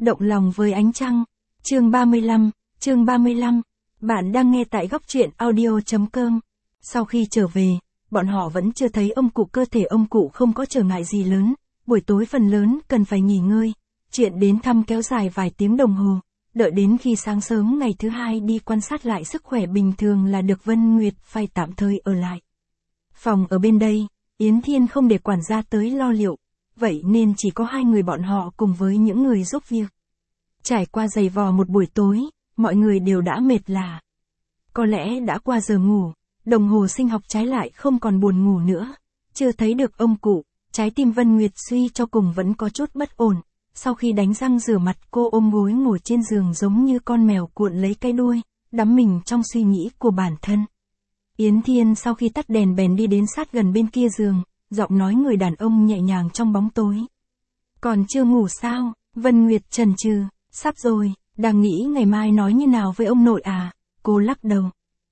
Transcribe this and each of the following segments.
động lòng với ánh trăng. Chương 35, bạn đang nghe tại góc truyện audio.com. Sau khi trở về, bọn họ vẫn chưa thấy ông cụ, cơ thể ông cụ không có trở ngại gì lớn, buổi tối phần lớn cần phải nghỉ ngơi. Chuyện đến thăm kéo dài vài tiếng đồng hồ, đợi đến khi sáng sớm ngày thứ hai đi quan sát lại sức khỏe bình thường là được. Vân Nguyệt phải tạm thời ở lại phòng ở bên đây, Yến Thiên không để quản gia tới lo liệu, vậy nên chỉ có hai người bọn họ cùng với những người giúp việc. Trải qua giày vò một buổi tối, mọi người đều đã mệt lả. Có lẽ đã qua giờ ngủ, đồng hồ sinh học trái lại không còn buồn ngủ nữa. Chưa thấy được ông cụ, trái tim Vân Nguyệt suy cho cùng vẫn có chút bất ổn. Sau khi đánh răng rửa mặt, cô ôm gối ngồi trên giường giống như con mèo cuộn lấy cái đuôi, đắm mình trong suy nghĩ của bản thân. Yến Thiên sau khi tắt đèn bèn đi đến sát gần bên kia giường, giọng nói người đàn ông nhẹ nhàng trong bóng tối. Còn chưa ngủ sao? Vân Nguyệt chần chừ, sắp rồi, đang nghĩ ngày mai nói như nào với ông nội à? Cô lắc đầu.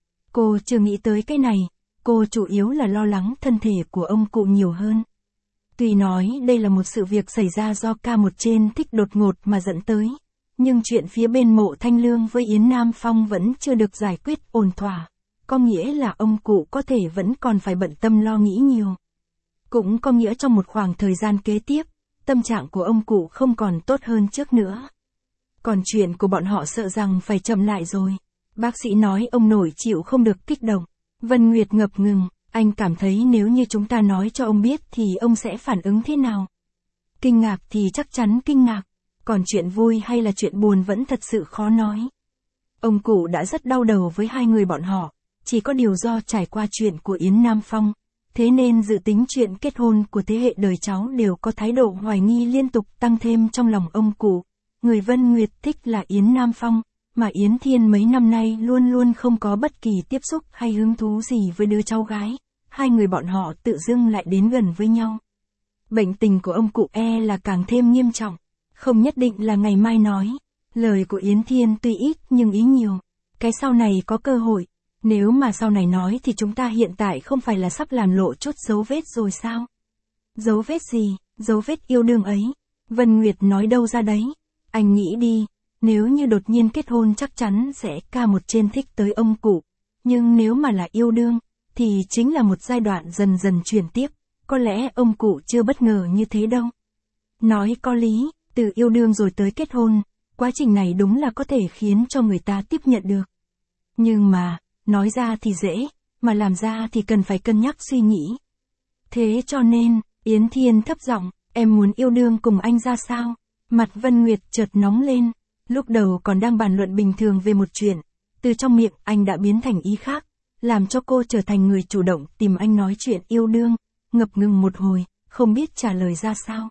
Cô chưa nghĩ tới cái này, cô chủ yếu là lo lắng thân thể của ông cụ nhiều hơn. Tuy nói đây là một sự việc xảy ra do ca một trên thích đột ngột mà dẫn tới, nhưng chuyện phía bên Mộ Thanh Lương với Yến Nam Phong vẫn chưa được giải quyết ổn thỏa, có nghĩa là ông cụ có thể vẫn còn phải bận tâm lo nghĩ nhiều. Cũng có nghĩa trong một khoảng thời gian kế tiếp, tâm trạng của ông cụ không còn tốt hơn trước nữa. Còn chuyện của bọn họ sợ rằng phải chậm lại rồi. Bác sĩ nói ông nội chịu không được kích động. Vân Nguyệt ngập ngừng, anh cảm thấy nếu như chúng ta nói cho ông biết thì ông sẽ phản ứng thế nào? Kinh ngạc thì chắc chắn kinh ngạc, còn chuyện vui hay là chuyện buồn vẫn thật sự khó nói. Ông cụ đã rất đau đầu với hai người bọn họ, chỉ có điều do trải qua chuyện của Yến Nam Phong, thế nên dự tính chuyện kết hôn của thế hệ đời cháu đều có thái độ hoài nghi liên tục tăng thêm trong lòng ông cụ. Người Vân Nguyệt thích là Yến Nam Phong, mà Yến Thiên mấy năm nay luôn luôn không có bất kỳ tiếp xúc hay hứng thú gì với đứa cháu gái. Hai người bọn họ tự dưng lại đến gần với nhau. Bệnh tình của ông cụ là càng thêm nghiêm trọng, không nhất định là ngày mai nói. Lời của Yến Thiên tuy ít nhưng ý nhiều. Cái sau này có cơ hội, nếu mà sau này nói thì chúng ta hiện tại không phải là sắp làm lộ chút dấu vết rồi sao? Dấu vết gì? Dấu vết yêu đương ấy. Vân Nguyệt nói đâu ra đấy? Anh nghĩ đi, nếu như đột nhiên kết hôn chắc chắn sẽ ca một trên thích tới ông cụ. Nhưng nếu mà là yêu đương, thì chính là một giai đoạn dần dần chuyển tiếp, có lẽ ông cụ chưa bất ngờ như thế đâu. Nói có lý, từ yêu đương rồi tới kết hôn, quá trình này đúng là có thể khiến cho người ta tiếp nhận được. Nhưng mà, nói ra thì dễ, mà làm ra thì cần phải cân nhắc suy nghĩ. Thế cho nên, Yến Thiên thấp giọng, em muốn yêu đương cùng anh ra sao? Mặt Vân Nguyệt chợt nóng lên, lúc đầu còn đang bàn luận bình thường về một chuyện, từ trong miệng anh đã biến thành ý khác, làm cho cô trở thành người chủ động tìm anh nói chuyện yêu đương, ngập ngừng một hồi, không biết trả lời ra sao.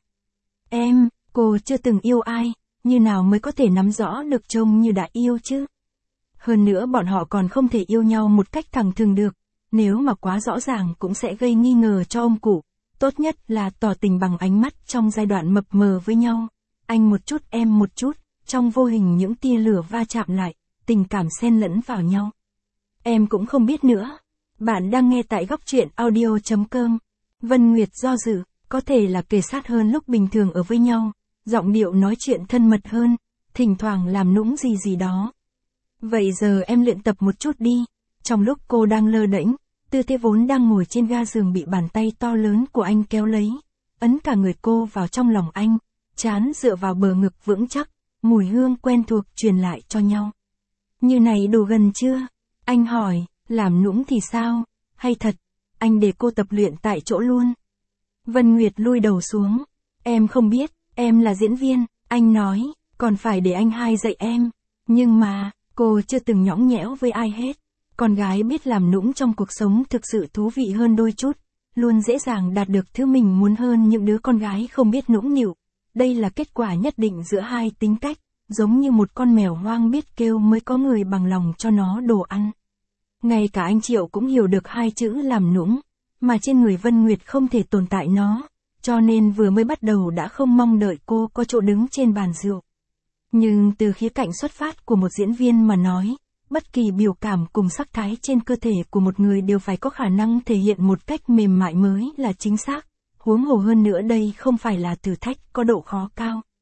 Cô chưa từng yêu ai, như nào mới có thể nắm rõ được trông như đã yêu chứ? Hơn nữa bọn họ còn không thể yêu nhau một cách thẳng thừng được, nếu mà quá rõ ràng cũng sẽ gây nghi ngờ cho ông cụ. Tốt nhất là tỏ tình bằng ánh mắt trong giai đoạn mập mờ với nhau. Anh một chút em một chút, trong vô hình những tia lửa va chạm lại, tình cảm xen lẫn vào nhau. Em cũng không biết nữa. Bạn đang nghe tại góc truyện audio.com. Vân Nguyệt do dự, có thể là kề sát hơn lúc bình thường ở với nhau, giọng điệu nói chuyện thân mật hơn, thỉnh thoảng làm nũng gì đó. Vậy giờ em luyện tập một chút đi. Trong lúc cô đang lơ đễnh, tư thế vốn đang ngồi trên ga giường bị bàn tay to lớn của anh kéo lấy, ấn cả người cô vào trong lòng anh, trán dựa vào bờ ngực vững chắc, mùi hương quen thuộc truyền lại cho nhau. Như này đủ gần chưa? Anh hỏi, làm nũng thì sao? Hay thật? Anh để cô tập luyện tại chỗ luôn. Vân Nguyệt lui đầu xuống. Em không biết, em là diễn viên, anh nói, còn phải để anh hai dạy em. Nhưng mà, cô chưa từng nhõng nhẽo với ai hết. Con gái biết làm nũng trong cuộc sống thực sự thú vị hơn đôi chút, luôn dễ dàng đạt được thứ mình muốn hơn những đứa con gái không biết nũng nịu. Đây là kết quả nhất định giữa hai tính cách, giống như một con mèo hoang biết kêu mới có người bằng lòng cho nó đồ ăn. Ngay cả anh Triệu cũng hiểu được hai chữ làm nũng, mà trên người Vân Nguyệt không thể tồn tại nó, cho nên vừa mới bắt đầu đã không mong đợi cô có chỗ đứng trên bàn rượu. Nhưng từ khía cạnh xuất phát của một diễn viên mà nói, bất kỳ biểu cảm cùng sắc thái trên cơ thể của một người đều phải có khả năng thể hiện một cách mềm mại mới là chính xác, huống hồ hơn nữa đây không phải là thử thách có độ khó cao.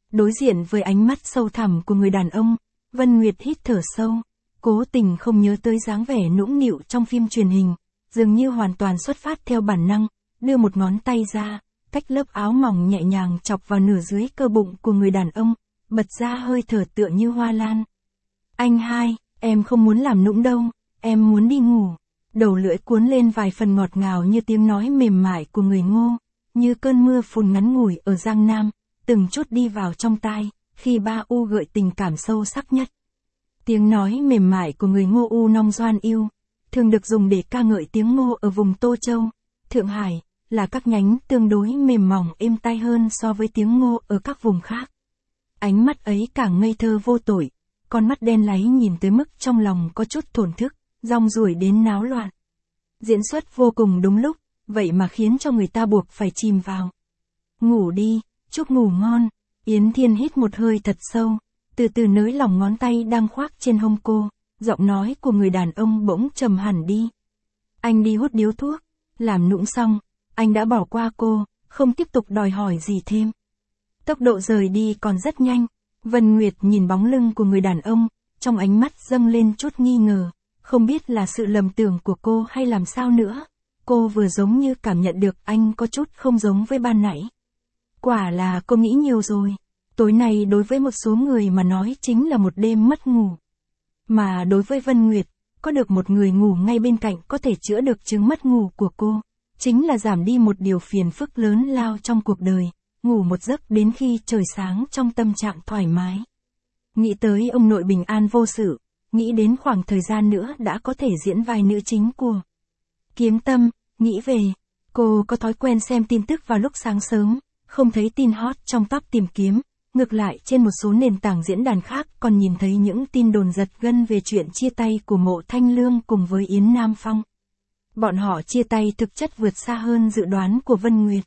Đối diện với ánh mắt sâu thẳm của người đàn ông, Vân Nguyệt hít thở sâu, cố tình không nhớ tới dáng vẻ nũng nịu trong phim truyền hình, dường như hoàn toàn xuất phát theo bản năng, đưa một ngón tay ra, cách lớp áo mỏng nhẹ nhàng chọc vào nửa dưới cơ bụng của người đàn ông, bật ra hơi thở tựa như hoa lan. Anh hai, em không muốn làm nũng đâu, em muốn đi ngủ. Đầu lưỡi cuốn lên vài phần ngọt ngào như tiếng nói mềm mại của người Ngô, như cơn mưa phùn ngắn ngủi ở Giang Nam, từng chút đi vào trong tai, khi ba U gợi tình cảm sâu sắc nhất. Tiếng nói mềm mại của người Ngô U Nong Doan yêu, thường được dùng để ca ngợi tiếng Ngô ở vùng Tô Châu, Thượng Hải, là các nhánh tương đối mềm mỏng êm tai hơn so với tiếng Ngô ở các vùng khác. Ánh mắt ấy càng ngây thơ vô tội, con mắt đen láy nhìn tới mức trong lòng có chút thổn thức, rong ruổi đến náo loạn. Diễn xuất vô cùng đúng lúc, vậy mà khiến cho người ta buộc phải chìm vào. Ngủ đi, chúc ngủ ngon. Yến Thiên hít một hơi thật sâu, từ từ nới lỏng ngón tay đang khoác trên hông cô, giọng nói của người đàn ông bỗng trầm hẳn đi. Anh đi hút điếu thuốc, làm nũng xong, anh đã bỏ qua cô, không tiếp tục đòi hỏi gì thêm. Tốc độ rời đi còn rất nhanh, Vân Nguyệt nhìn bóng lưng của người đàn ông, trong ánh mắt dâng lên chút nghi ngờ, không biết là sự lầm tưởng của cô hay làm sao nữa. Cô vừa giống như cảm nhận được anh có chút không giống với ban nãy. Quả là cô nghĩ nhiều rồi. Tối nay đối với một số người mà nói chính là một đêm mất ngủ. Mà đối với Vân Nguyệt, có được một người ngủ ngay bên cạnh có thể chữa được chứng mất ngủ của cô. Chính là giảm đi một điều phiền phức lớn lao trong cuộc đời, ngủ một giấc đến khi trời sáng trong tâm trạng thoải mái. Nghĩ tới ông nội bình an vô sự, nghĩ đến khoảng thời gian nữa đã có thể diễn vai nữ chính của Kiếm Tâm, nghĩ về, cô có thói quen xem tin tức vào lúc sáng sớm, không thấy tin hot trong top tìm kiếm, ngược lại trên một số nền tảng diễn đàn khác còn nhìn thấy những tin đồn giật gân về chuyện chia tay của Mộ Thanh Lương cùng với Yến Nam Phong. Bọn họ chia tay thực chất vượt xa hơn dự đoán của Vân Nguyệt.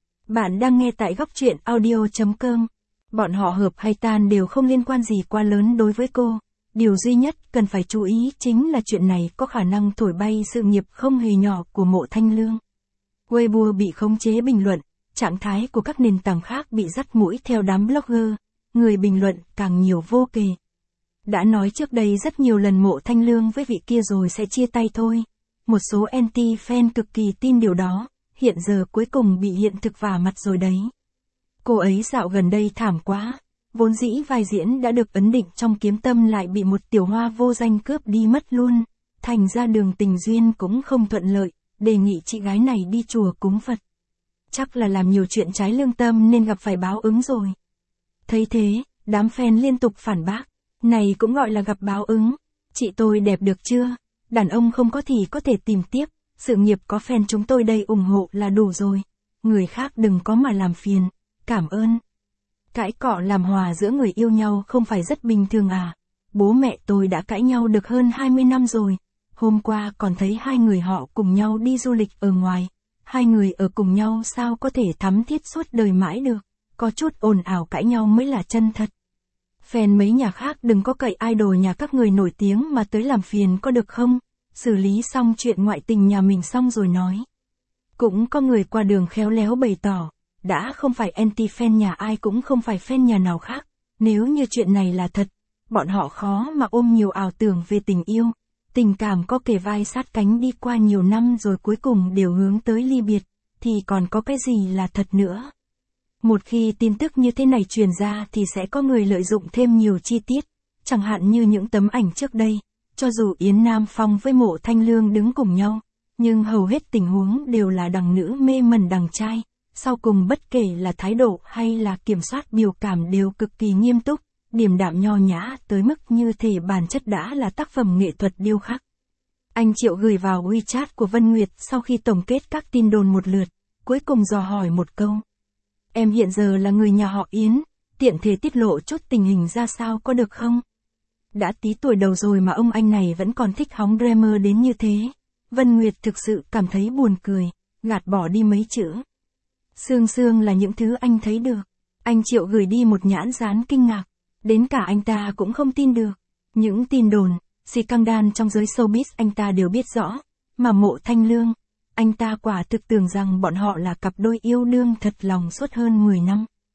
Bạn đang nghe tại góc truyện audio.com. Bọn họ hợp hay tan đều không liên quan gì quá lớn đối với cô. Điều duy nhất cần phải chú ý chính là chuyện này có khả năng thổi bay sự nghiệp không hề nhỏ của Mộ Thanh Lương. Weibo bị khống chế bình luận, trạng thái của các nền tảng khác bị dắt mũi theo đám blogger, người bình luận càng nhiều vô kể. Đã nói trước đây rất nhiều lần Mộ Thanh Lương với vị kia rồi sẽ chia tay thôi. Một số anti-fan cực kỳ tin điều đó, hiện giờ cuối cùng bị hiện thực vả mặt rồi đấy. Cô ấy dạo gần đây thảm quá, vốn dĩ vai diễn đã được ấn định trong Kiếm Tâm lại bị một tiểu hoa vô danh cướp đi mất luôn, thành ra đường tình duyên cũng không thuận lợi, đề nghị chị gái này đi chùa cúng Phật. Chắc là làm nhiều chuyện trái lương tâm nên gặp phải báo ứng rồi. Thấy thế, đám fan liên tục phản bác, này cũng gọi là gặp báo ứng, chị tôi đẹp được chưa? Đàn ông không có thì có thể tìm tiếp, sự nghiệp có fan chúng tôi đây ủng hộ là đủ rồi. Người khác đừng có mà làm phiền, cảm ơn. Cãi cọ làm hòa giữa người yêu nhau không phải rất bình thường à? Bố mẹ tôi đã cãi nhau được hơn 20 năm rồi. Hôm qua còn thấy hai người họ cùng nhau đi du lịch ở ngoài. Hai người ở cùng nhau sao có thể thắm thiết suốt đời mãi được. Có chút ồn ào cãi nhau mới là chân thật. Fan mấy nhà khác đừng có cậy idol nhà các người nổi tiếng mà tới làm phiền có được không? Xử lý xong chuyện ngoại tình nhà mình xong rồi nói. Cũng có người qua đường khéo léo bày tỏ, đã không phải anti-fan nhà ai cũng không phải fan nhà nào khác. Nếu như chuyện này là thật, bọn họ khó mà ôm nhiều ảo tưởng về tình yêu. Tình cảm có kề vai sát cánh đi qua nhiều năm rồi cuối cùng đều hướng tới ly biệt, thì còn có cái gì là thật nữa. Một khi tin tức như thế này truyền ra thì sẽ có người lợi dụng thêm nhiều chi tiết, chẳng hạn như những tấm ảnh trước đây, cho dù Yến Nam Phong với Mộ Thanh Lương đứng cùng nhau, nhưng hầu hết tình huống đều là đằng nữ mê mẩn đằng trai, sau cùng bất kể là thái độ hay là kiểm soát biểu cảm đều cực kỳ nghiêm túc, điềm đạm nho nhã tới mức như thể bản chất đã là tác phẩm nghệ thuật điêu khắc. Anh Triệu gửi vào WeChat của Vân Nguyệt sau khi tổng kết các tin đồn một lượt, cuối cùng dò hỏi một câu. Em hiện giờ là người nhà họ Yến, tiện thể tiết lộ chút tình hình ra sao có được không? Đã tí tuổi đầu rồi mà ông anh này vẫn còn thích hóng drama đến như thế. Vân Nguyệt thực sự cảm thấy buồn cười, gạt bỏ đi mấy chữ. Sương sương là những thứ anh thấy được. Anh Triệu gửi đi một nhãn dán kinh ngạc. Đến cả anh ta cũng không tin được. Những tin đồn, scandal trong giới showbiz anh ta đều biết rõ. Mà Mộ Thanh Lương, anh ta quả thực tưởng rằng bọn họ là cặp đôi yêu đương thật lòng suốt hơn 10 năm.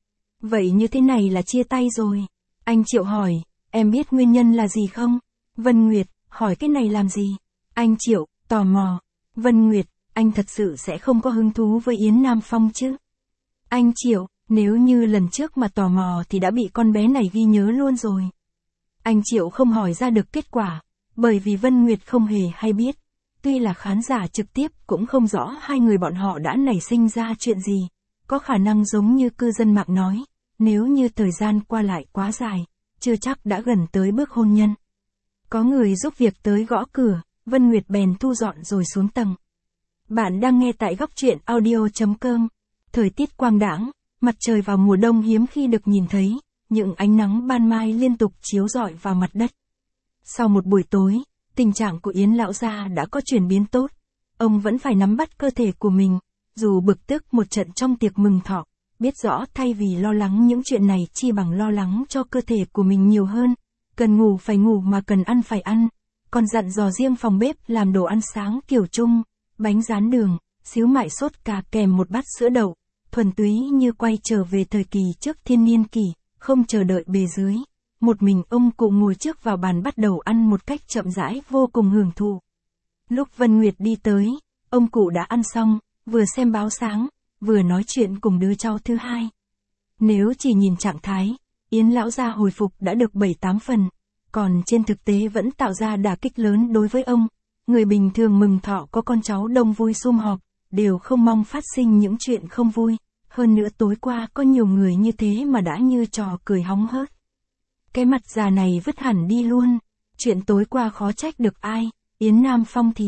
Vậy như thế này là chia tay rồi. Anh Triệu hỏi, em biết nguyên nhân là gì không? Vân Nguyệt, hỏi cái này làm gì? Anh Triệu, tò mò. Vân Nguyệt, anh thật sự sẽ không có hứng thú với Yến Nam Phong chứ? Anh Triệu, nếu như lần trước mà tò mò thì đã bị con bé này ghi nhớ luôn rồi. Anh Triệu không hỏi ra được kết quả, bởi vì Vân Nguyệt không hề hay biết. Tuy là khán giả trực tiếp cũng không rõ hai người bọn họ đã nảy sinh ra chuyện gì. Có khả năng giống như cư dân mạng nói, nếu như thời gian qua lại quá dài, chưa chắc đã gần tới bước hôn nhân. Có người giúp việc tới gõ cửa, Vân Nguyệt bèn thu dọn rồi xuống tầng. Bạn đang nghe tại góc truyện audio.com. Thời tiết quang đãng, mặt trời vào mùa đông hiếm khi được nhìn thấy, những ánh nắng ban mai liên tục chiếu rọi vào mặt đất. Sau một buổi tối, tình trạng của Yến lão gia đã có chuyển biến tốt. Ông vẫn phải nắm bắt cơ thể của mình, dù bực tức một trận trong tiệc mừng thọ, biết rõ thay vì lo lắng những chuyện này chi bằng lo lắng cho cơ thể của mình nhiều hơn. Cần ngủ phải ngủ mà cần ăn phải ăn. Còn dặn dò riêng phòng bếp làm đồ ăn sáng kiểu Trung, bánh rán đường, xíu mại sốt cà kèm một bát sữa đậu, thuần túy như quay trở về thời kỳ trước thiên niên kỷ, không chờ đợi bề dưới. Một mình ông cụ ngồi trước vào bàn bắt đầu ăn một cách chậm rãi vô cùng hưởng thụ. Lúc Vân Nguyệt đi tới, ông cụ đã ăn xong, vừa xem báo sáng, vừa nói chuyện cùng đứa cháu thứ hai. Nếu chỉ nhìn trạng thái, Yến lão gia hồi phục đã được 7-8 phần, còn trên thực tế vẫn tạo ra đả kích lớn đối với ông. Người bình thường mừng thọ có con cháu đông vui sum họp, đều không mong phát sinh những chuyện không vui. Hơn nữa tối qua có nhiều người như thế mà đã như trò cười hóng hớt. Cái mặt già này vứt hẳn đi luôn. Chuyện tối qua khó trách được ai, Yến Nam Phong thì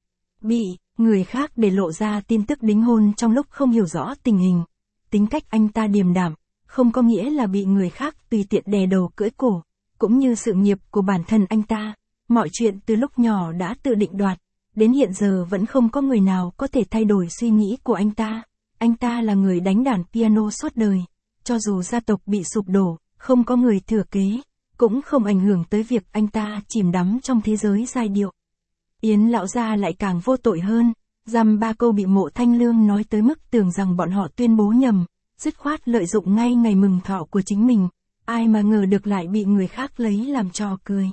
bị người khác để lộ ra tin tức đính hôn trong lúc không hiểu rõ tình hình. Tính cách anh ta điềm đạm, không có nghĩa là bị người khác tùy tiện đè đầu cưỡi cổ, cũng như sự nghiệp của bản thân anh ta. Mọi chuyện từ lúc nhỏ đã tự định đoạt, đến hiện giờ vẫn không có người nào có thể thay đổi suy nghĩ của anh ta. Anh ta là người đánh đàn piano suốt đời, cho dù gia tộc bị sụp đổ, không có người thừa kế, cũng không ảnh hưởng tới việc anh ta chìm đắm trong thế giới giai điệu. Yến lão gia lại càng vô tội hơn, dăm ba câu bị Mộ Thanh Lương nói tới mức tưởng rằng bọn họ tuyên bố nhầm, dứt khoát lợi dụng ngay ngày mừng thọ của chính mình, ai mà ngờ được lại bị người khác lấy làm trò cười.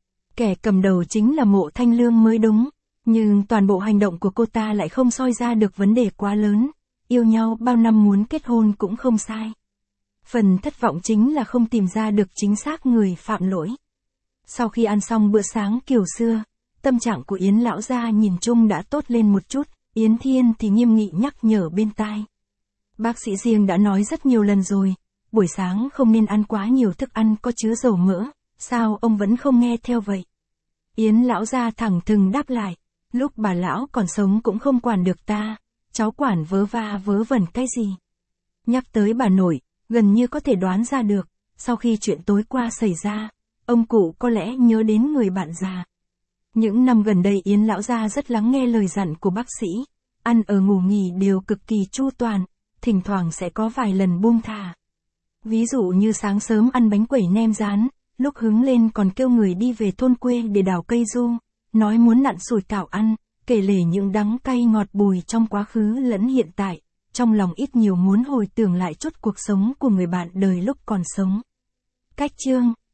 Kẻ cầm đầu chính là Mộ Thanh Lương mới đúng, nhưng toàn bộ hành động của cô ta lại không soi ra được vấn đề quá lớn, yêu nhau bao năm muốn kết hôn cũng không sai. Phần thất vọng chính là không tìm ra được chính xác người phạm lỗi. Sau khi ăn xong bữa sáng kiểu xưa, tâm trạng của Yến lão gia nhìn chung đã tốt lên một chút, Yến Thiên thì nghiêm nghị nhắc nhở bên tai. Bác sĩ riêng đã nói rất nhiều lần rồi, buổi sáng không nên ăn quá nhiều thức ăn có chứa dầu mỡ, sao ông vẫn không nghe theo vậy? Yến lão gia thẳng thừng đáp lại, lúc bà lão còn sống cũng không quản được ta, cháu quản vớ va vớ vẩn cái gì? Nhắc tới bà nội, gần như có thể đoán ra được, sau khi chuyện tối qua xảy ra, ông cụ có lẽ nhớ đến người bạn già. Những năm gần đây Yến lão gia rất lắng nghe lời dặn của bác sĩ, ăn ở ngủ nghỉ đều cực kỳ chu toàn, thỉnh thoảng sẽ có vài lần buông thả. Ví dụ như sáng sớm ăn bánh quẩy nem rán, lúc hứng lên còn kêu người đi về thôn quê để đào cây du, nói muốn nặn sủi cảo ăn, kể lể những đắng cay ngọt bùi trong quá khứ lẫn hiện tại, trong lòng ít nhiều muốn hồi tưởng lại chút cuộc sống của người bạn đời lúc còn sống. Cách chương